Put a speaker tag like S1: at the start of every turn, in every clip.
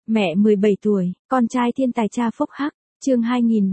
S1: Mẹ 17 tuổi, con trai thiên tài cha phúc hắc, chương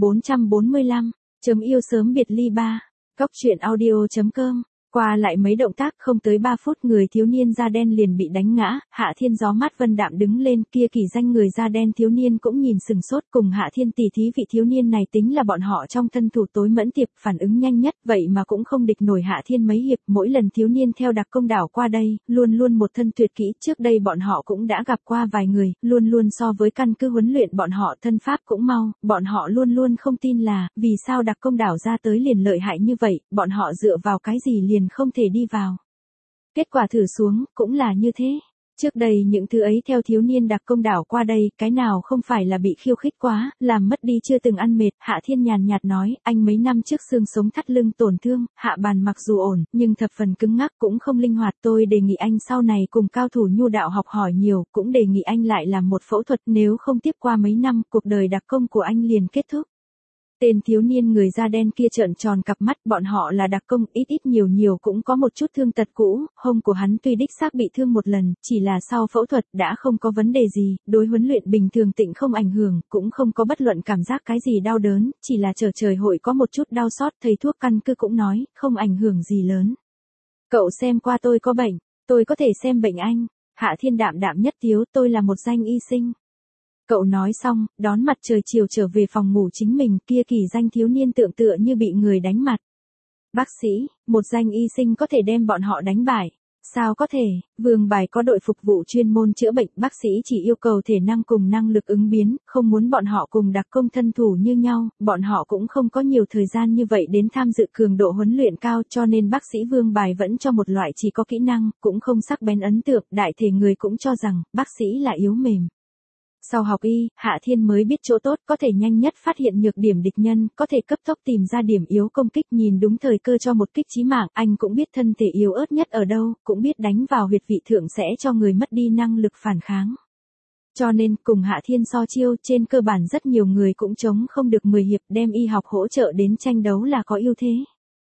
S1: 2445, chấm yêu sớm biệt ly 3, góc truyện audio.com. Qua lại mấy động tác không tới 3 phút người thiếu niên da đen liền bị đánh ngã, Hạ Thiên gió mát vân đạm đứng lên, kia kỳ danh người da đen thiếu niên cũng nhìn sừng sốt, cùng Hạ Thiên tỉ thí vị thiếu niên này tính là bọn họ trong thân thủ tối mẫn tiệp, phản ứng nhanh nhất, vậy mà cũng không địch nổi Hạ Thiên mấy hiệp, mỗi lần thiếu niên theo đặc công đảo qua đây, luôn luôn một thân tuyệt kỹ, trước đây bọn họ cũng đã gặp qua vài người, luôn luôn so với căn cứ huấn luyện bọn họ thân pháp cũng mau, bọn họ luôn luôn không tin là, vì sao đặc công đảo ra tới liền lợi hại như vậy, bọn họ dựa vào cái gì liền không thể đi vào. Kết quả thử xuống, cũng là như thế. Trước đây những thứ ấy theo thiếu niên đặc công đảo qua đây, cái nào không phải là bị khiêu khích quá, làm mất đi chưa từng ăn mệt, Hạ Thiên nhàn nhạt nói, anh mấy năm trước xương sống thắt lưng tổn thương, hạ bàn mặc dù ổn, nhưng thập phần cứng ngắc cũng không linh hoạt, tôi đề nghị anh sau này cùng cao thủ nhu đạo học hỏi nhiều, cũng đề nghị anh lại làm một phẫu thuật, nếu không tiếp qua mấy năm, cuộc đời đặc công của anh liền kết thúc. Tên thiếu niên người da đen kia trợn tròn cặp mắt, bọn họ là đặc công, ít nhiều cũng có một chút thương tật cũ, hông của hắn tuy đích xác bị thương một lần, chỉ là sau phẫu thuật đã không có vấn đề gì, đối huấn luyện bình thường tịnh không ảnh hưởng, cũng không có bất luận cảm giác cái gì đau đớn, chỉ là trời hội có một chút đau xót, thầy thuốc căn cứ cũng nói, không ảnh hưởng gì lớn. Cậu xem qua tôi có bệnh, tôi có thể xem bệnh anh. Hạ Thiên đạm nhất tiếu, tôi là một danh y sinh. Cậu nói xong, đón mặt trời chiều trở về phòng ngủ chính mình, kia kỳ danh thiếu niên tựa như bị người đánh mặt. Bác sĩ, một danh y sinh có thể đem bọn họ đánh bại. Sao có thể, Vương Bài có đội phục vụ chuyên môn chữa bệnh, bác sĩ chỉ yêu cầu thể năng cùng năng lực ứng biến, không muốn bọn họ cùng đặc công thân thủ như nhau, bọn họ cũng không có nhiều thời gian như vậy đến tham dự cường độ huấn luyện cao, cho nên bác sĩ Vương Bài vẫn cho một loại chỉ có kỹ năng, cũng không sắc bén ấn tượng, đại thể người cũng cho rằng, bác sĩ là yếu mềm. Sau học y, Hạ Thiên mới biết chỗ tốt, có thể nhanh nhất phát hiện nhược điểm địch nhân, có thể cấp tốc tìm ra điểm yếu công kích, nhìn đúng thời cơ cho một kích chí mạng, anh cũng biết thân thể yếu ớt nhất ở đâu, cũng biết đánh vào huyệt vị thượng sẽ cho người mất đi năng lực phản kháng. Cho nên, cùng Hạ Thiên so chiêu, trên cơ bản rất nhiều người cũng chống không được 10 hiệp, đem y học hỗ trợ đến tranh đấu là có ưu thế.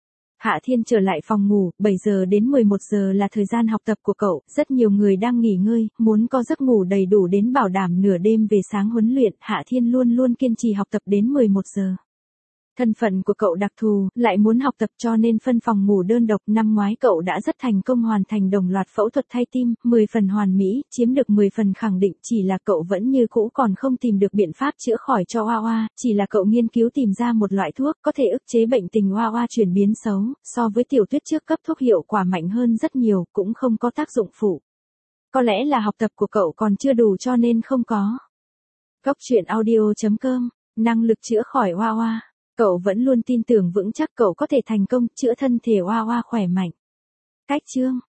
S1: Hạ Thiên trở lại phòng ngủ, 7 giờ đến 11 giờ là thời gian học tập của cậu, rất nhiều người đang nghỉ ngơi, muốn có giấc ngủ đầy đủ đến bảo đảm nửa đêm về sáng huấn luyện, Hạ Thiên luôn luôn kiên trì học tập đến 11 giờ. Thân phận của cậu đặc thù, lại muốn học tập cho nên phân phòng ngủ đơn độc, năm ngoái cậu đã rất thành công hoàn thành đồng loạt phẫu thuật thay tim, 10 phần hoàn mỹ, chiếm được 10 phần khẳng định, chỉ là cậu vẫn như cũ còn không tìm được biện pháp chữa khỏi cho Hoa Hoa, chỉ là cậu nghiên cứu tìm ra một loại thuốc có thể ức chế bệnh tình Hoa Hoa chuyển biến xấu, so với tiểu thuyết trước cấp thuốc hiệu quả mạnh hơn rất nhiều, cũng không có tác dụng phụ. Có lẽ là học tập của cậu còn chưa đủ cho nên không có. Góc truyện audio.com, năng lực chữa khỏi Hoa Hoa. Cậu vẫn luôn tin tưởng vững chắc cậu có thể thành công chữa thân thể Hoa Hoa khỏe mạnh. Cách chương